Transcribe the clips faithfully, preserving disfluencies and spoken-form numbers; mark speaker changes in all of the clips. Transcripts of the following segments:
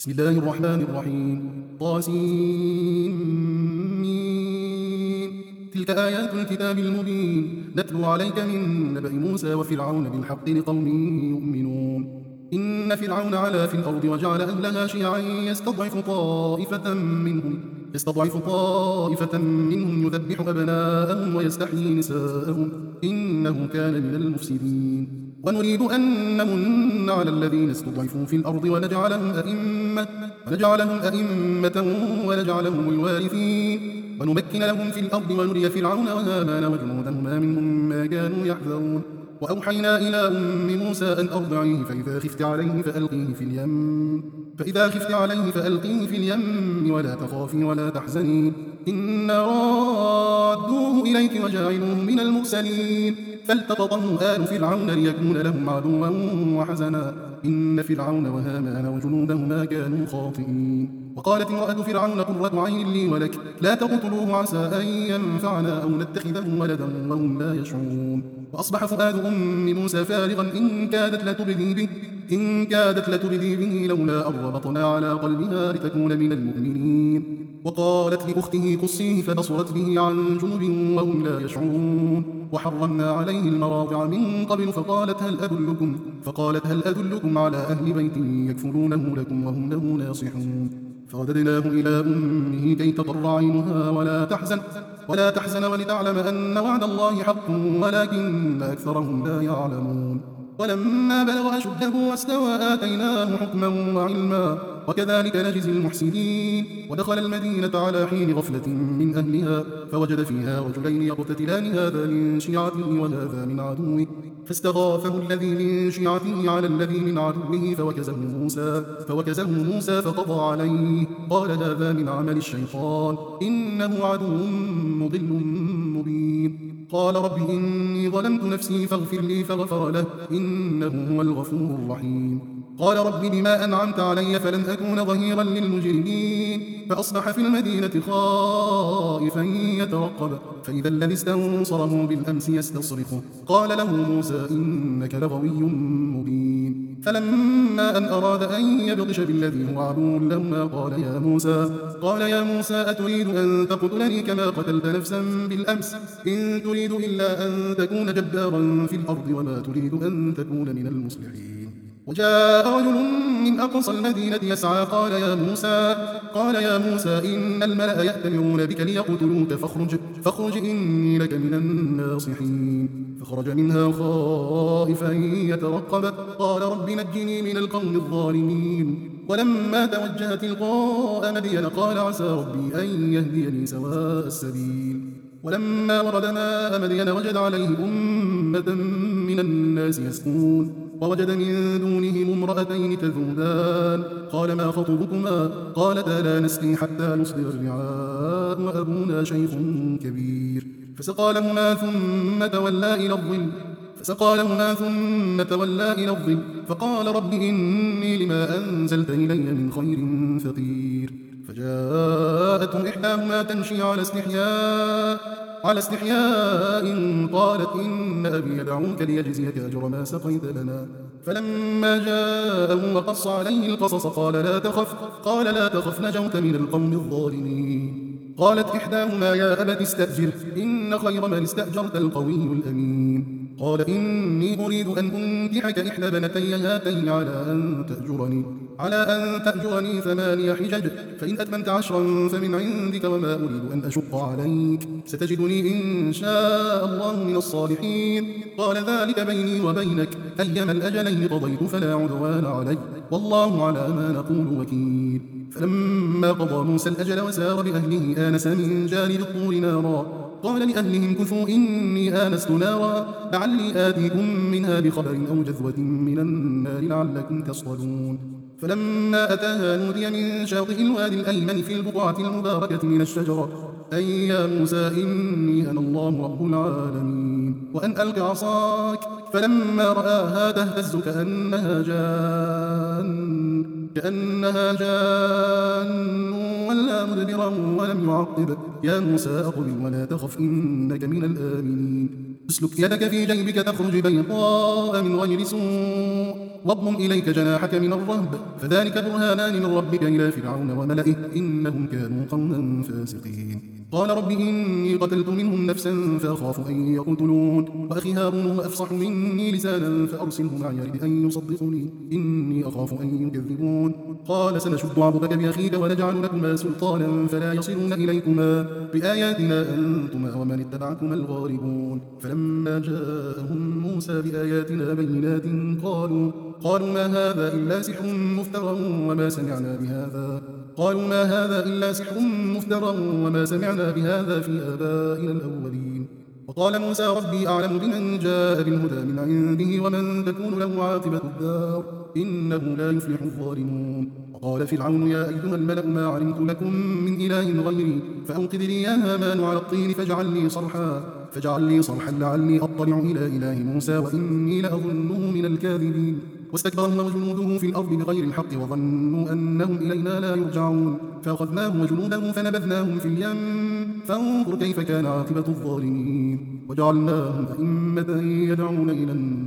Speaker 1: بسم الله الرحمن الرحيم. طاسين. تلك آيات الكتاب المبين نتلو عليك من نبأ موسى وفرعون بالحق لقوم يؤمنون. إن فرعون علا في الأرض وجعل أهلها شيعا يستضعف طائفة منهم يستضعف طائفة منهم يذبح أبناءهم ويستحيي نساءهم إنه كان من المفسدين. ونريد أن نمن على الذين استضعفوا في الأرض ونجعلهم أئمة ونجعلهم أئمة ونجعلهم الوارثين ونمكن لهم في الأرض ونري فرعون وهامان وجنودهما منهم ما كانوا يحذرون. وأوحينا إلى أم موسى أن أرضعيه فإذا خفت عليه فألقيه في اليم فإذا خفت عليه فألقيه في اليم ولا تخافي ولا تحزني إنا رادوه إليك وجاعلوه من المرسلين. فالتقطه آل فرعون ليكون لهم عدوا وحزنا إن فرعون وهامان وجنودهما كانوا خاطئين. وقالت امرأة فرعون قرة عين لي ولك لا تقتلوه عسى أن ينفعنا أو نتخذه ولدا وهم لا يشعرون. وأصبح فؤاد أم موسى فارغا إن كادت لتبدي به إن كادت لتبدي به لولا أن ربطنا على قلبها لتكون من المؤمنين. وقالت لأخته قصيه فبصرت به عن جنب وهم لا يشعرون. وحرمنا عليه المراضع من قبل فقالت هل أدلكم فقالت هل أدلكم على أهل بيت يكفلونه لكم وهم له ناصحون. فرددناه إلى أمه كي تقر عينها ولا تحزن ولا تحزن ولتعلم أن وعد الله حق ولكن أكثرهم لا يعلمون. ولما بلغ أشده واستوى آتيناه حكما وعلما وكذلك نجزي المحسنين. ودخل المدينة على حين غفلة من أهلها فوجد فيها رجلين يقتتلان هذا من شيعته وهذا من عدوه فاستغاثه الذي من شيعته على الذي من عدوه فوكزه موسى فوكزه موسى فقضى عليه قال هذا من عمل الشيطان إنه عدو مضل مبين. قال رب إني ظلمت نفسي فاغفر لي فغفر له إنه هو الغفور الرحيم. قال رب بما أنعمت علي فلن أكون ظهيرا للمجرمين. فأصبح في المدينة خائفا يترقب فإذا الذي استنصره بالأمس يستصرخه قال له موسى إنك لغوي مبين. فلما أن أراد أن يبطش بالذي هو عدو لهما قال يا موسى قال يا موسى أتريد أن تقتلني كما قتلت نفسا بالأمس إن تريد إلا أن تكون جبارا في الأرض وما تريد أن تكون من المصلحين. وجاء رجل من أقصى المدينة يسعى قال يا موسى قال يا موسى إن الملأ يأتمرون بك ليقتلوك فاخرج فاخرج إني لك من الناصحين. فخرج منها خائفا يترقب قال رب نجني من القوم الظالمين. ولما توجه تلقاء مدين قال عسى ربي أن يهديني سواء السبيل. ولما ورد ماء مدين وجد عليه أمة من الناس يسقون ووجد من دونهم امرأتين تذودان قال ما خطبكما قالتا لا نسقي حتى نصدر الرعاء وأبونا شيخ كبير. فسقى لهما ثم تولى إلى الظل فسقى لهما ثم تولى إلى الظل فقال رب إني لما أنزلت إلي من خير فقير. فجاءته إحداهما تمشي على استحياء على استحياء قالت إن أبي يدعوك ليجزيك أجر ما سقيت لنا. فلما جاءه وقص عليه القصص قال لا تخف قال لا تخف نجوت من القوم الظالمين. قالت إحداهما يا أبت استأجر إن خير من استأجرت القوي الأمين. قال إني أريد أن أنكحك إحدى بنتي هاتين على أن تأجرني على أن تأجرني ثماني حجج فإن أتممت عشرا فمن عندك وما أريد أن أشق عليك ستجدني إن شاء الله من الصالحين. قال ذلك بيني وبينك أيما الأجلين قضيت فلا عدوان علي والله على ما نقول وكيل. فلما قضى موسى الأجل وسار بأهله آنس من جانب الطور نارا قال لأهلهم كثوا إني آنست نارا لعلي آتيكم منها بخبر أو جذوة من النار لعلكم تصطلون. فلما أتاها نودي من شاطئ الوادي الأيمن في البقعة المباركة من الشجرة أي يا موسى إني أنا الله رب العالمين وأن ألق عصاك فلما رآها تهتز كأنها جان كأنها جان ولا مدبرا ولم يعقب يا موسى أقبل ولا تخف إنك من الآمنين. اسلك يدك في جيبك تخرج بيضاء من غير سوء واضمم إليك جناحك من الرهب فذلك برهانان من ربك إلى فرعون وملئه إنهم كانوا قوما فاسقين. قال رب إني قتلت منهم نفسا فأخاف أن يقتلون وأخي هارون هو أفصح مني لسانا فأرسله معي يرد أن يصدقني إني أخاف أن يكذبون. قال سنشد عضدك بأخيك ونجعل لكما سلطانا فلا يصلون إليكما بآياتنا أنتما ومن اتبعكما الغالبون. فلما جاءهم موسى بآياتنا بينات قالوا قالوا ما هذا إلا سحر مفترى وما سمعنا بهذا قالوا ما هذا إلا سحر مفترى وما سمعنا بهذا في آبائنا الأولين. وقال موسى ربي أعلم بمن جاء بالهدى من عنده ومن تكون له عاقبة الدار إنه لا يفلح الظالمون. وقال فرعون يا أيها الملأ ما علمت لكم من إله غيري فأوقد لي يا هامان على الطين فاجعل لي صرحا فاجعل لي صرحا لعلي أطلع إلى إله موسى وإني لأظنه من الكاذبين. واستكبر هو وجنوده في الأرض بغير الحق وظنوا أنهم إلينا لا يرجعون فأخذناه وجنوده فنبذناهم في اليم فانظر كيف كان عاقبة الظالمين. وجعلناهم أئمة يدعون إلى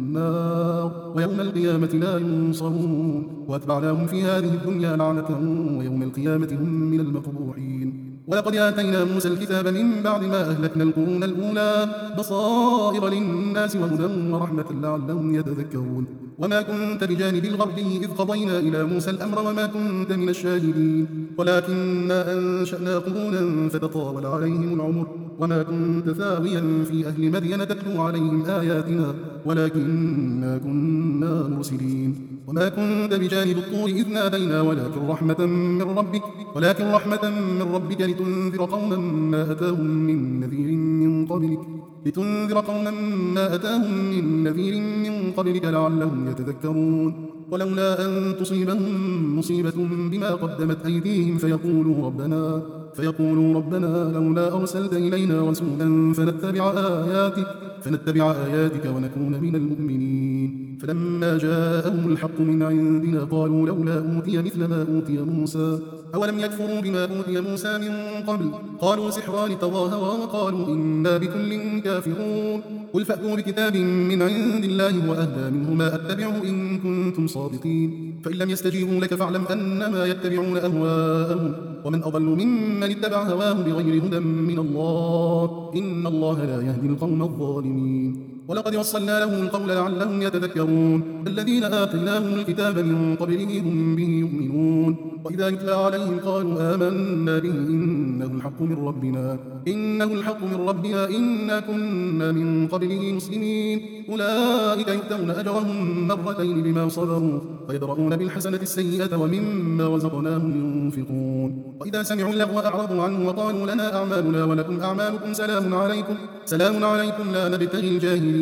Speaker 1: النار ويوم القيامة لا ينصرون وأتبعناهم في هذه الدنيا لعنة ويوم القيامة هم من المقبوحين. ولقد آتينا موسى الكتاب من بعد ما أهلكنا القرون الأولى بصائر للناس وهدى ورحمة لعلهم يتذكرون. وما كنت بجانب الغربي إذ قضينا إلى موسى الأمر وما كنت من الشاهدين ولكننا أنشأنا قرونا فتطاول عليهم العمر وما كنت ثاويا في أهل مدين تتلو عليهم آياتنا ولكننا كنا مرسلين. وما كنت بجانب الطور إذ نادينا ولكن رحمة من ربك ولكن رحمة من ربك لتنذر قوما ما أتاهم من نذير من قبلك لتنذر قوما ما أتاهم من نذير من قبلك لعلهم يتذكرون. ولولا أن تصيبهم مصيبة بما قدمت أيديهم فيقولوا ربنا فيقولوا ربنا لولا أرسلت إلينا رسولا فنتبع آياتك فنتبع آياتك ونكون من المؤمنين. فلما جاءهم الحق من عندنا قالوا لولا أوتي مثل ما أوتي موسى أولم يكفروا بما أوتي موسى من قبل قالوا سحران تظاهرا وقالوا إنا بكل كافرون. قل فأتوا بكتاب من عند الله وأهدى منه ما أتبعه إن كنتم صادقين فإن لم يستجيبوا لك فاعلم أنما يتبعون أهواءهم ومن أضل ممن اتبع هواه بغير هدى من الله إن الله لا يهدي القوم الظالمين. ولقد وصلنا لهم القول لعلهم يتذكرون الذين آتيناهم الكتاب من قبله هم به يؤمنون وإذا يتلى عليهم قالوا آمنا به إنه الحق من ربنا إنه الحق من ربنا إنا كنا من قبله مسلمين. أولئك يؤتون أجرهم مرتين بما صبروا ويدرؤون بالحسنة السيئة ومما رزقناهم ينفقون. وإذا سمعوا اللغو أعرضوا عنه وقالوا لنا أعمالنا ولكم أعمالكم سلام عليكم سلام عليكم لا نبتغي الجاهلين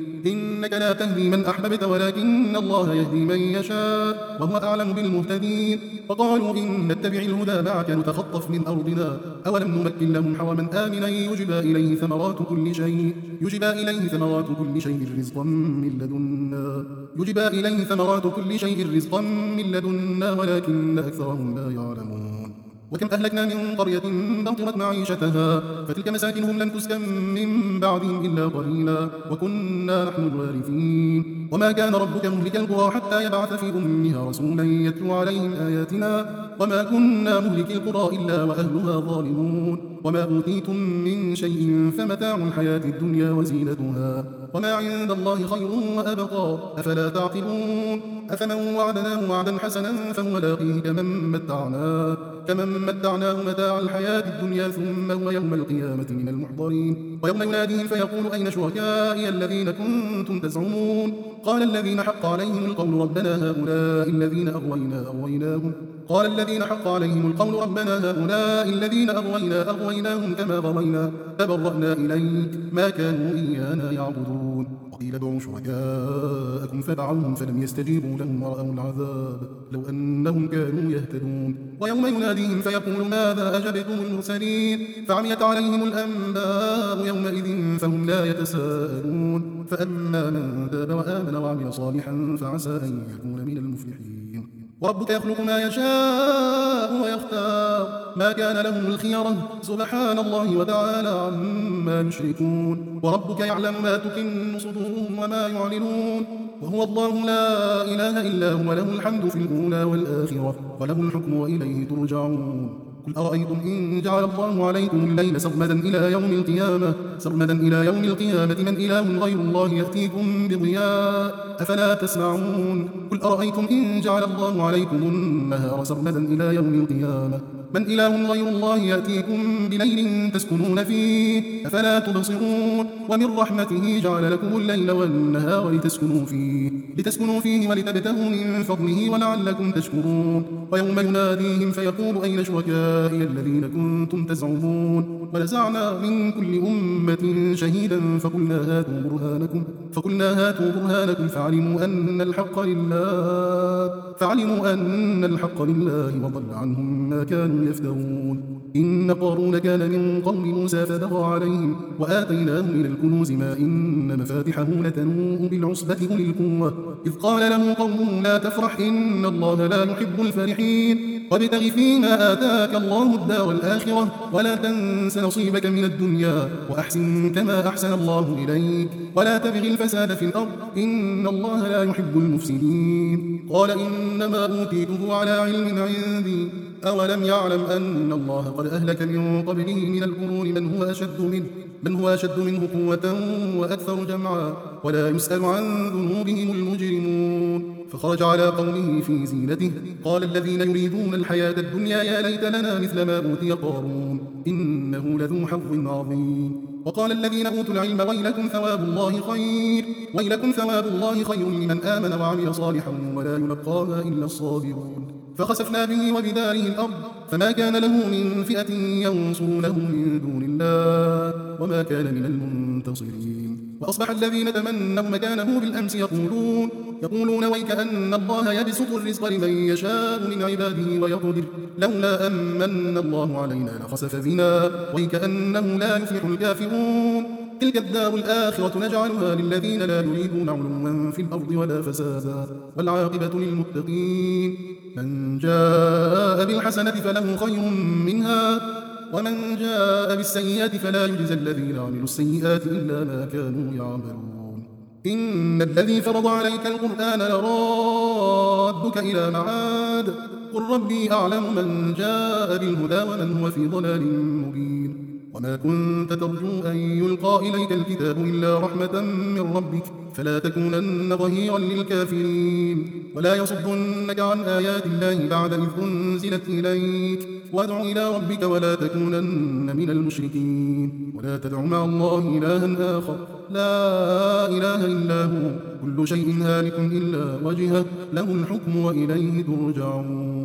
Speaker 1: إنك لا تهدي من أحببت ولكن الله يهدي من يشاء وهو أعلم بالمهتدين. وقالوا إن نتبع الهدى معك نتخطف من أرضنا أولم نمكن لهم حرما آمنا يجبى إليه ثمرات كل شيء يجبى إليه ثمرات كل شيء رزقا من لدنا يجبى إليه ثمرات كل شيء رزقا من لدنا ولكن أكثرهم لا يعلمون. وكم أهلكنا من قرية بطرت معيشتها فتلك مساكنهم لم تسكن من بعدهم إلا قليلا وكنا نحن الوارثين. وما كان ربك مهلك القرى حتى يبعث في أمها رسولا يتلو عليهم آياتنا وما كنا مهلك القرى إلا وأهلها ظالمون. وما أوتيتم من شيء فمتاع الحياة الدنيا وزينتها وما عند الله خير وأبقى أفلا تعقلون. أفمن وعدناه وعدا حسنا فهو لاقيه كمن متعناه كمن متعناه متاع الحياة الدنيا ثم هو يوم القيامة من المحضرين. ويوم يناديهم فيقول أين شركائي الذين كنتم تزعمون قال الذين حق عليهم القول ربنا هؤلاء الذين أغوينا أغويناهم قال الذين حق عليهم القول ربنا هؤلاء الذين أغوينا أغويناهم كما غوينا فبرأنا إليك ما كانوا إيانا يعبدون. وقيل ادعوا شركاءكم فدعوهم فلم يستجيبوا لهم ورأوا العذاب لو أنهم كانوا يهتدون. ويوم يناديهم فيقول ماذا أجبتم المرسلين فعميت عليهم الأنباء يومئذ فهم لا يتساءلون. فأما من تاب وآمن وعمل صالحا فعسى أن يكون من المفلحين. وربك يخلق ما يشاء ويختار ما كان لهم الخيرة سبحان الله وتعالى عما يشركون وربك يعلم ما تكن صدورهم وما يعلنون وهو الله لا إله إلا هو له الحمد في الأولى والآخرة وله الحكم وإليه ترجعون قل أرأيتم إن جعل الله عليكم الليل سرمدا إلى يوم القيامة سرمدا إلى يوم القيامة من إله غير الله يأتيكم بضياء أفلا تسمعون قل أرأيتم إن جعل الله عليكم النهار سرمدا إلى يوم القيامة من إله غير الله يأتيكم بليل تسكنون فيه أفلا تبصرون ومن رحمته جعل لكم الليل والنهار لتسكنوا فيه لتسكنوا فيه ولتبتغوا من فضله ولعلكم تشكرون ويوم يناديهم فيقول أين شركائي الذين كنتم تزعمون ونزعنا من كل أمة شهيدا فقلنا هاتوا برهانكم فقلنا هاتوا برهانكم فعلموا أن الحق لله فعلموا أن الحق لله وضل عنهم ما كانوا يفترون إن قارون كان من قوم موسى فبغى عليهم وآتيناه من الكنوز ما إن مفاتحه لتنوء بالعصبة أولي القوة إذ قال له قومه لا تفرح إن الله لا يحب الفرحين وابتغ فيما آتاك الله الدار الآخرة ولا تنس نصيبك من الدنيا وأحسن كما أحسن الله إليك ولا تبغ الفساد في الأرض إن الله لا يحب المفسدين قال إنما أوتيته على علم عندي أولم يعلم أن الله قد أهلك من قبله من القرون من هو أشد منه من هو أشد منه قوة وأكثر جمعا ولا يسأل عن ذنوبهم المجرمون فخرج على قومه في زينته قال الذين يريدون الحياة الدنيا يا ليت لنا مثل ما أوتي قارون إنه لذو حظ عظيم وقال الذين أوتوا العلم ويلكم ثواب الله خير ويلكم ثواب الله خير لمن آمن وعمل صالحا ولا يلقاها إلا الصابرون فخسفنا به وبداره الأرض فما كان له من فئة ينصرونه من دون الله وما كان من المنتصرين وأصبح الذين تمنوا مكانه بالأمس يقولون يقولون ويك أن الله يبسط الرزق لمن يشاء من عباده ويقدر لولا أمن الله علينا لخسف بنا ويك أنه لا يفلح الكافرون تلك الدار الآخرة نجعلها للذين لا يريدون علوا في الأرض ولا فسادا والعاقبة للمتقين من جاء بالحسنة فله خير منها ومن جاء بالسيئة فلا يجزى الذين عملوا السيئات إلا ما كانوا يعملون إن الذي فرض عليك القرآن لرادك إلى معاد قل ربي أعلم من جاء بالهدى ومن هو في ضلال مبين وما كنت ترجو أن يلقى إليك الكتاب إلا رحمة من ربك فلا تكونن ظهيرا للكافرين ولا يصدنك عن آيات الله بعد إذ أنزلت إليك وادع إلى ربك ولا تكونن من المشركين ولا تدع مع الله إلها آخر لا إله إلا هو كل شيء هالك إلا وجهه له الحكم وإليه ترجعون.